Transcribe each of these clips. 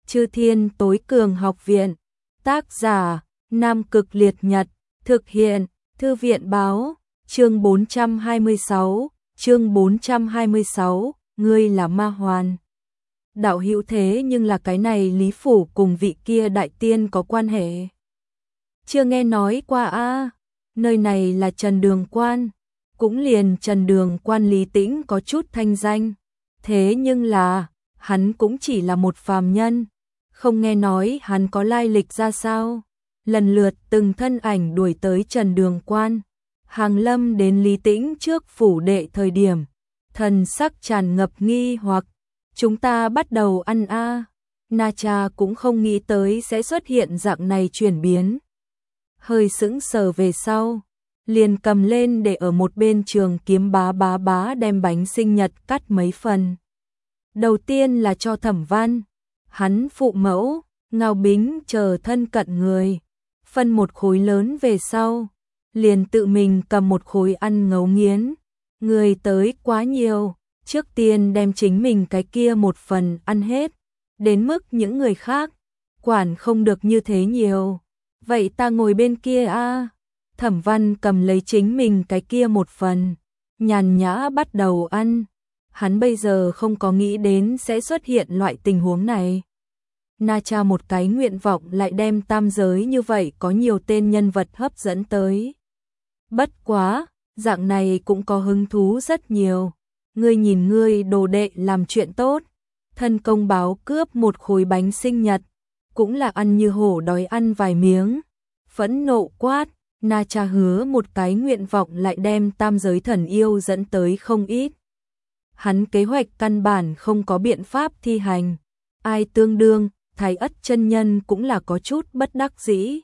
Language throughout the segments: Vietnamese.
Chư Thiên Tối Cường Học Viện. Tác giả: Nam Cực Liệt Nhật. Thực hiện: Thư viện báo. Chương 426, ngươi là ma hoàn. Đạo hữu, thế nhưng là cái này Lý Phủ cùng vị kia đại tiên có quan hệ? Chưa nghe nói qua a. Nơi này là Trần Đường Quan, cũng liền Trần Đường Quan Lý Tĩnh có chút thanh danh. Thế nhưng là, hắn cũng chỉ là một phàm nhân, không nghe nói hắn có lai lịch ra sao. Lần lượt từng thân ảnh đuổi tới Trần Đường Quan. Hàng Lâm đến Lý Tĩnh trước phủ đệ thời điểm, thần sắc tràn ngập nghi hoặc. Chúng ta bắt đầu ăn a. Na Cha cũng không nghĩ tới sẽ xuất hiện dạng này chuyển biến. Hơi sững sờ về sau, liền cầm lên để ở một bên trường kiếm bá đem bánh sinh nhật cắt mấy phần. Đầu tiên là cho Thẩm Văn, hắn phụ mẫu, Ngao Bính chờ thân cận người, phân một khối lớn về sau, liền tự mình cầm một khối ăn ngấu nghiến. Người tới quá nhiều, trước tiên đem chính mình cái kia một phần ăn hết, đến mức những người khác quản không được như thế nhiều. Vậy ta ngồi bên kia a. Thẩm Văn cầm lấy chính mình cái kia một phần, nhàn nhã bắt đầu ăn. Hắn bây giờ không có nghĩ đến sẽ xuất hiện loại tình huống này. Na Cha một cái nguyện vọng lại đem tam giới như vậy có nhiều tên nhân vật hấp dẫn tới. Bất quá, dạng này cũng có hứng thú rất nhiều. Ngươi nhìn ngươi đồ đệ làm chuyện tốt, thân công báo cướp một khối bánh sinh nhật, cũng là ăn như hổ đói ăn vài miếng. Phẫn nộ quát, Na Cha hứa một cái nguyện vọng lại đem tam giới thần yêu dẫn tới không ít. Hắn kế hoạch căn bản không có biện pháp thi hành. Ai tương đương, Thái Ất chân nhân cũng là có chút bất đắc dĩ.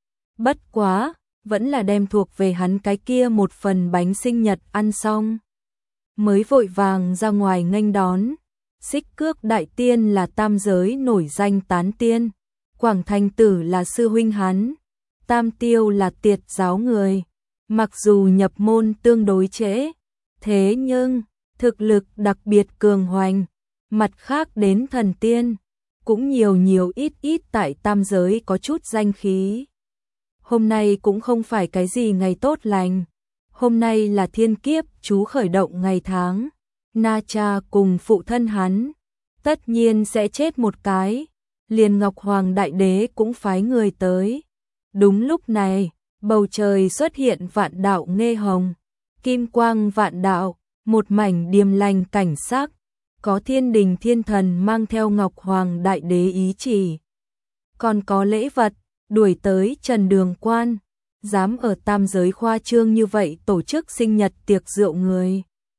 Bất quá, vẫn là đem thuộc về hắn cái kia một phần bánh sinh nhật ăn xong, mới vội vàng ra ngoài nghênh đón. Xích Cước đại tiên là tam giới nổi danh tán tiên, Quảng Thành Tử là sư huynh hắn, Tam Tiêu là tiệt giáo người. Mặc dù nhập môn tương đối trễ, thế nhưng thực lực đặc biệt cường hoành. Mặt khác đến thần tiên, cũng nhiều ít tại tam giới có chút danh khí. Hôm nay cũng không phải cái gì ngày tốt lành. Hôm nay là thiên kiếp chú khởi động ngày tháng. Na Cha cùng phụ thân hắn tất nhiên sẽ chết một cái. Liền Ngọc Hoàng Đại Đế cũng phái người tới. Đúng lúc này, bầu trời xuất hiện vạn đạo nghe hồng, kim quang vạn đạo, một mảnh điềm lành cảnh sắc, có thiên đình thiên thần mang theo Ngọc Hoàng Đại Đế ý chỉ. Còn có lễ vật, đuổi tới Trần Đường Quan, dám ở tam giới khoa trương như vậy tổ chức sinh nhật tiệc rượu người.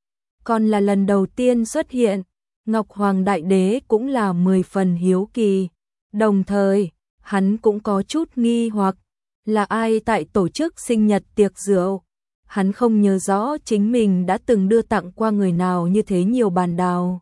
Còn là lần đầu tiên xuất hiện, Ngọc Hoàng Đại Đế cũng là 10 phần hiếu kỳ, đồng thời, hắn cũng có chút nghi hoặc. Là ai tại tổ chức sinh nhật tiệc rượu? Hắn không nhớ rõ chính mình đã từng đưa tặng qua người nào như thế nhiều bàn đào.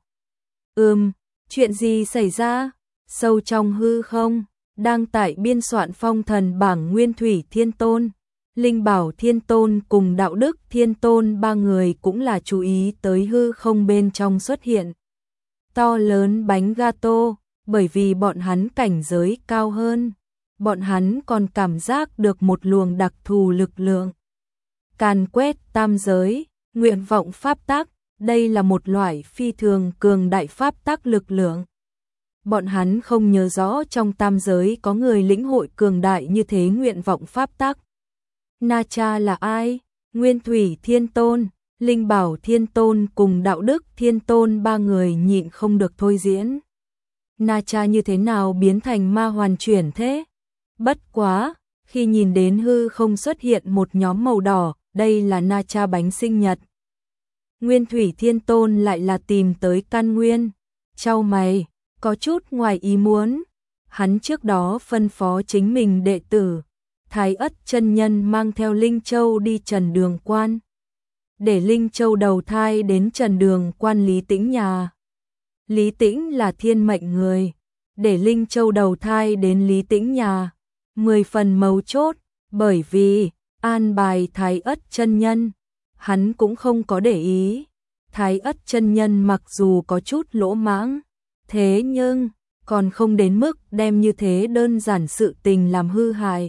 Chuyện gì xảy ra? Sâu trong hư không, đang tại biên soạn phong thần bảng Nguyên Thủy Thiên Tôn, Linh Bảo Thiên Tôn cùng Đạo Đức Thiên Tôn ba người cũng là chú ý tới hư không bên trong xuất hiện to lớn bánh gato, bởi vì bọn hắn cảnh giới cao hơn. Bọn hắn còn cảm giác được một luồng đặc thù lực lượng càn quét tam giới, nguyện vọng pháp tắc. Đây là một loại phi thường cường đại pháp tắc lực lượng. Bọn hắn không nhớ rõ trong tam giới có người lĩnh hội cường đại như thế nguyện vọng pháp tắc. Na Cha là ai? Nguyên Thủy Thiên Tôn, Linh Bảo Thiên Tôn cùng Đạo Đức Thiên Tôn ba người nhịn không được thôi diễn. Na Cha như thế nào biến thành ma hoàn chuyển thế? Bất quá, khi nhìn đến hư không xuất hiện một nhóm màu đỏ, đây là Na Cha bánh sinh nhật. Nguyên Thủy Thiên Tôn lại là tìm tới căn nguyên, chau mày, có chút ngoài ý muốn. Hắn trước đó phân phó chính mình đệ tử, Thái Ất chân nhân mang theo Linh Châu đi Trần Đường Quan, để Linh Châu đầu thai đến Trần Đường Quan Lý Tĩnh nhà. Lý Tĩnh là thiên mệnh người, để Linh Châu đầu thai đến Lý Tĩnh nhà. 10 phần mấu chốt, bởi vì an bài Thái Ất chân nhân, hắn cũng không có để ý. Thái Ất chân nhân mặc dù có chút lỗ mãng, thế nhưng còn không đến mức đem như thế đơn giản sự tình làm hư hại.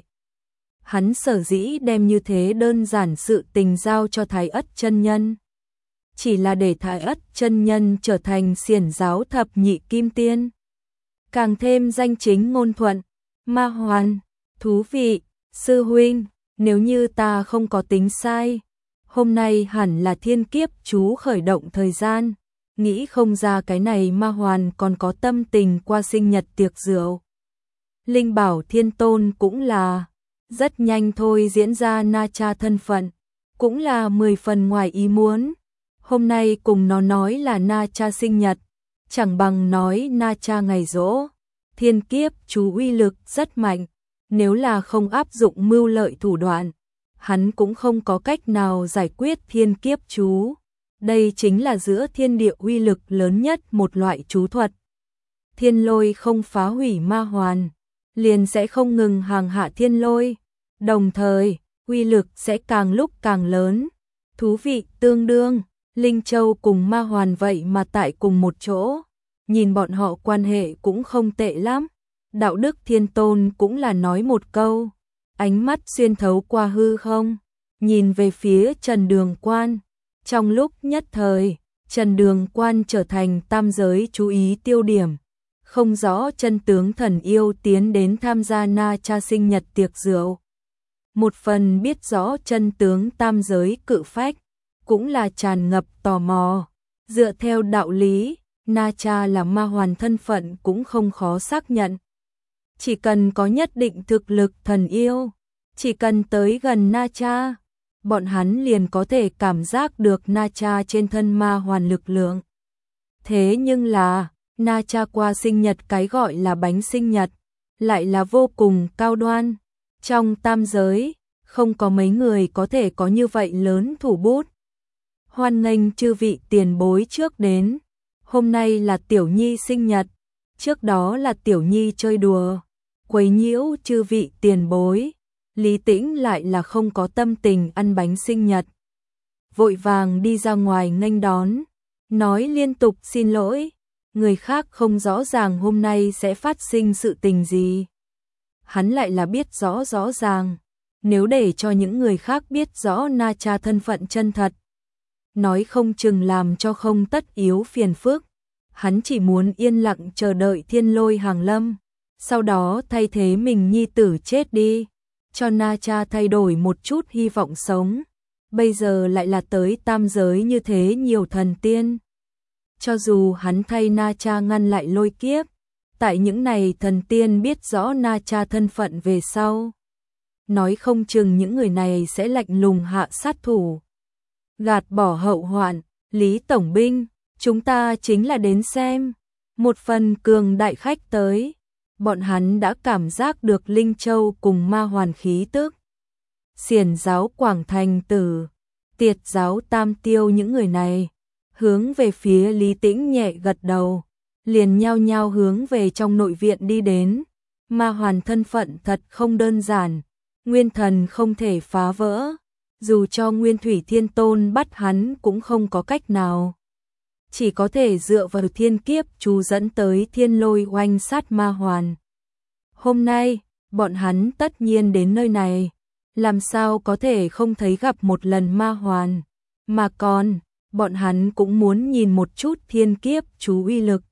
Hắn sở dĩ đem như thế đơn giản sự tình giao cho Thái Ất chân nhân, chỉ là để Thái Ất chân nhân trở thành xiển giáo thập nhị kim tiên, càng thêm danh chính ngôn thuận. Ma Hoàn, thú vị, sư huynh, nếu như ta không có tính sai, hôm nay hẳn là thiên kiếp chú khởi động thời gian, nghĩ không ra cái này Ma Hoàn còn có tâm tình qua sinh nhật tiệc rượu. Linh bảo Thiên Tôn cũng là rất nhanh thôi diễn ra Na Cha thân phận, cũng là 10 phần ngoài ý muốn. Hôm nay cùng nó nói là Na Cha sinh nhật, chẳng bằng nói Na Cha ngày giỗ. Thiên kiếp chú uy lực rất mạnh, nếu là không áp dụng mưu lợi thủ đoạn, hắn cũng không có cách nào giải quyết thiên kiếp chú. Đây chính là giữa thiên địa uy lực lớn nhất một loại chú thuật. Thiên lôi không phá hủy Ma Hoàn, liền sẽ không ngừng hàng hạ thiên lôi, đồng thời uy lực sẽ càng lúc càng lớn. Thú vị tương đương, Linh Châu cùng Ma Hoàn vậy mà tại cùng một chỗ, nhìn bọn họ quan hệ cũng không tệ lắm. Đạo đức Thiên Tôn cũng là nói một câu, ánh mắt xuyên thấu qua hư không, nhìn về phía Trần Đường Quan. Trong lúc nhất thời, Trần Đường Quan trở thành tam giới chú ý tiêu điểm. Không rõ chân tướng thần yêu tiến đến tham gia Na Cha sinh nhật tiệc rượu. Một phần biết rõ chân tướng tam giới cự phách, cũng là tràn ngập tò mò. Dựa theo đạo lý, Na Cha là Ma Hoàn thân phận cũng không khó xác nhận. Chỉ cần có nhất định thực lực thần yêu, chỉ cần tới gần Na Cha, bọn hắn liền có thể cảm giác được Na Cha trên thân Ma Hoàn lực lượng. Thế nhưng là, Na Cha qua sinh nhật cái gọi là bánh sinh nhật, lại là vô cùng cao đoan. Trong tam giới, không có mấy người có thể có như vậy lớn thủ bút. Hoan nghênh chư vị tiền bối trước đến. Hôm nay là Tiểu Nhi sinh nhật, trước đó là Tiểu Nhi chơi đùa, quấy nhiễu chư vị tiền bối. Lý Tĩnh lại là không có tâm tình ăn bánh sinh nhật, vội vàng đi ra ngoài nghênh đón, nói liên tục xin lỗi, người khác không rõ ràng hôm nay sẽ phát sinh sự tình gì. Hắn lại là biết rõ ràng, nếu để cho những người khác biết rõ Na Cha thân phận chân thật, nói không chừng làm cho không tất yếu phiền phức. Hắn chỉ muốn yên lặng chờ đợi thiên lôi hàng lâm, sau đó thay thế mình nhi tử chết đi, cho Na Cha thay đổi một chút hy vọng sống. Bây giờ lại là tới tam giới như thế nhiều thần tiên. Cho dù hắn thay Na Cha ngăn lại lôi kiếp, tại những này thần tiên biết rõ Na Cha thân phận về sau, nói không chừng những người này sẽ lạnh lùng hạ sát thủ, gạt bỏ hậu hoạn. Lý Tổng Binh, chúng ta chính là đến xem một phần cường đại khách tới. Bọn hắn đã cảm giác được Linh Châu cùng Ma Hoàn khí tức. Xiển giáo Quảng Thành Tử, Tiệt giáo Tam Tiêu, những người này hướng về phía Lý Tĩnh nhẹ gật đầu, liền nhao nhao hướng về trong nội viện đi đến. Ma Hoàn thân phận thật không đơn giản, nguyên thần không thể phá vỡ, dù cho Nguyên Thủy Thiên Tôn bắt hắn cũng không có cách nào, chỉ có thể dựa vào thiên kiếp chú dẫn tới thiên lôi oanh sát Ma Hoàn. Hôm nay, bọn hắn tất nhiên đến nơi này, làm sao có thể không thấy gặp một lần Ma Hoàn, mà còn, bọn hắn cũng muốn nhìn một chút thiên kiếp chú uy lực.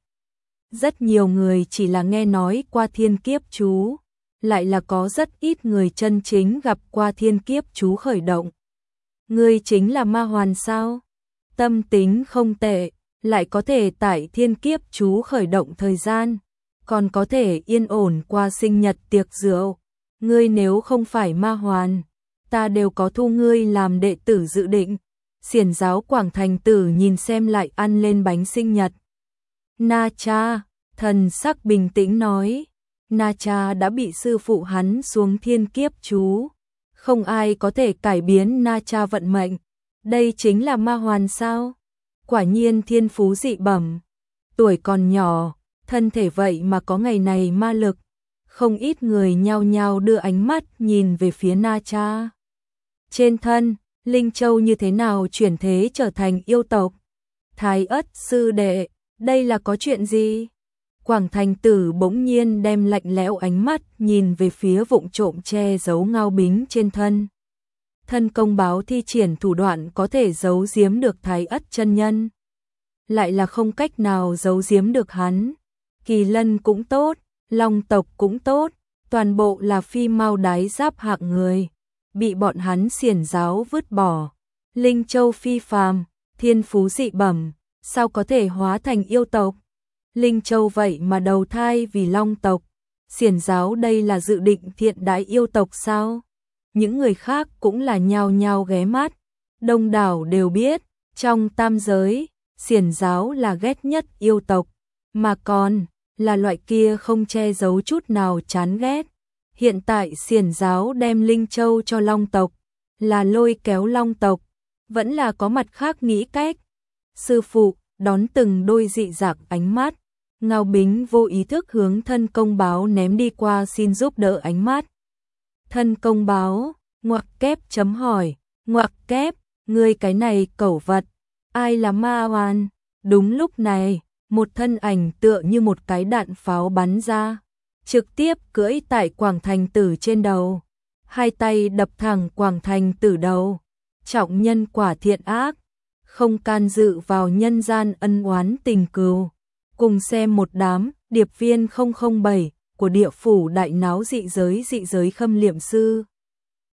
Rất nhiều người chỉ là nghe nói qua thiên kiếp chú, lại là có rất ít người chân chính gặp qua thiên kiếp chú khởi động. Ngươi chính là Ma Hoàn sao? Tâm tính không tệ, lại có thể tại thiên kiếp chú khởi động thời gian, còn có thể yên ổn qua sinh nhật tiệc rượu. Ngươi nếu không phải Ma Hoàn, ta đều có thu ngươi làm đệ tử dự định. Xiển giáo Quảng Thành Tử nhìn xem lại ăn lên bánh sinh nhật. Na Cha, thần sắc bình tĩnh nói, Na Cha đã bị sư phụ hắn xuống thiên kiếp chú, không ai có thể cải biến Na Cha vận mệnh. Đây chính là Ma Hoàn sao? Quả nhiên thiên phú dị bẩm, tuổi còn nhỏ, thân thể vậy mà có ngày này ma lực. Không ít người nhao nhao đưa ánh mắt nhìn về phía Na Cha. Trên thân, Linh Châu như thế nào chuyển thế trở thành yêu tộc? Thái Ất sư đệ, đây là có chuyện gì? Quảng Thành Tử bỗng nhiên đem lạnh lẽo ánh mắt nhìn về phía vụng trộm che giấu Ngao Bính trên thân. Thân công báo thi triển thủ đoạn có thể giấu giếm được Thái Ất chân nhân, lại là không cách nào giấu giếm được hắn. Kỳ Lân cũng tốt, Long tộc cũng tốt, toàn bộ là phi mao đái giáp hạng người, bị bọn hắn xiển giáo vứt bỏ. Linh Châu phi phàm, thiên phú dị bẩm, sao có thể hóa thành yêu tộc? Linh Châu vậy mà đầu thai vì Long tộc, xiển giáo đây là dự định thiện đãi yêu tộc sao? Những người khác cũng là nhao nhao ghé mắt, đông đảo đều biết, trong tam giới, xiển giáo là ghét nhất yêu tộc, mà còn là loại kia không che giấu chút nào chán ghét. Hiện tại xiển giáo đem Linh Châu cho Long tộc, là lôi kéo Long tộc, vẫn là có mặt khác nghĩ cách. Sư phụ đón từng đôi dị dạng ánh mắt, Ngao Bính vô ý thức hướng thân công báo ném đi qua xin giúp đỡ ánh mắt. Thân công báo, ngoặc kép chấm hỏi, ngoặc kép, ngươi cái này cẩu vật, ai là ma oan? Đúng lúc này, một thân ảnh tựa như một cái đạn pháo bắn ra, trực tiếp cưỡi tại Quảng Thành Tử trên đầu, hai tay đập thẳng Quảng Thành Tử đầu. Trọng nhân quả thiện ác, không can dự vào nhân gian ân oán tình cừu. Cùng xem một đám điệp viên 007 của địa phủ đại náo dị giới khâm liệm sư.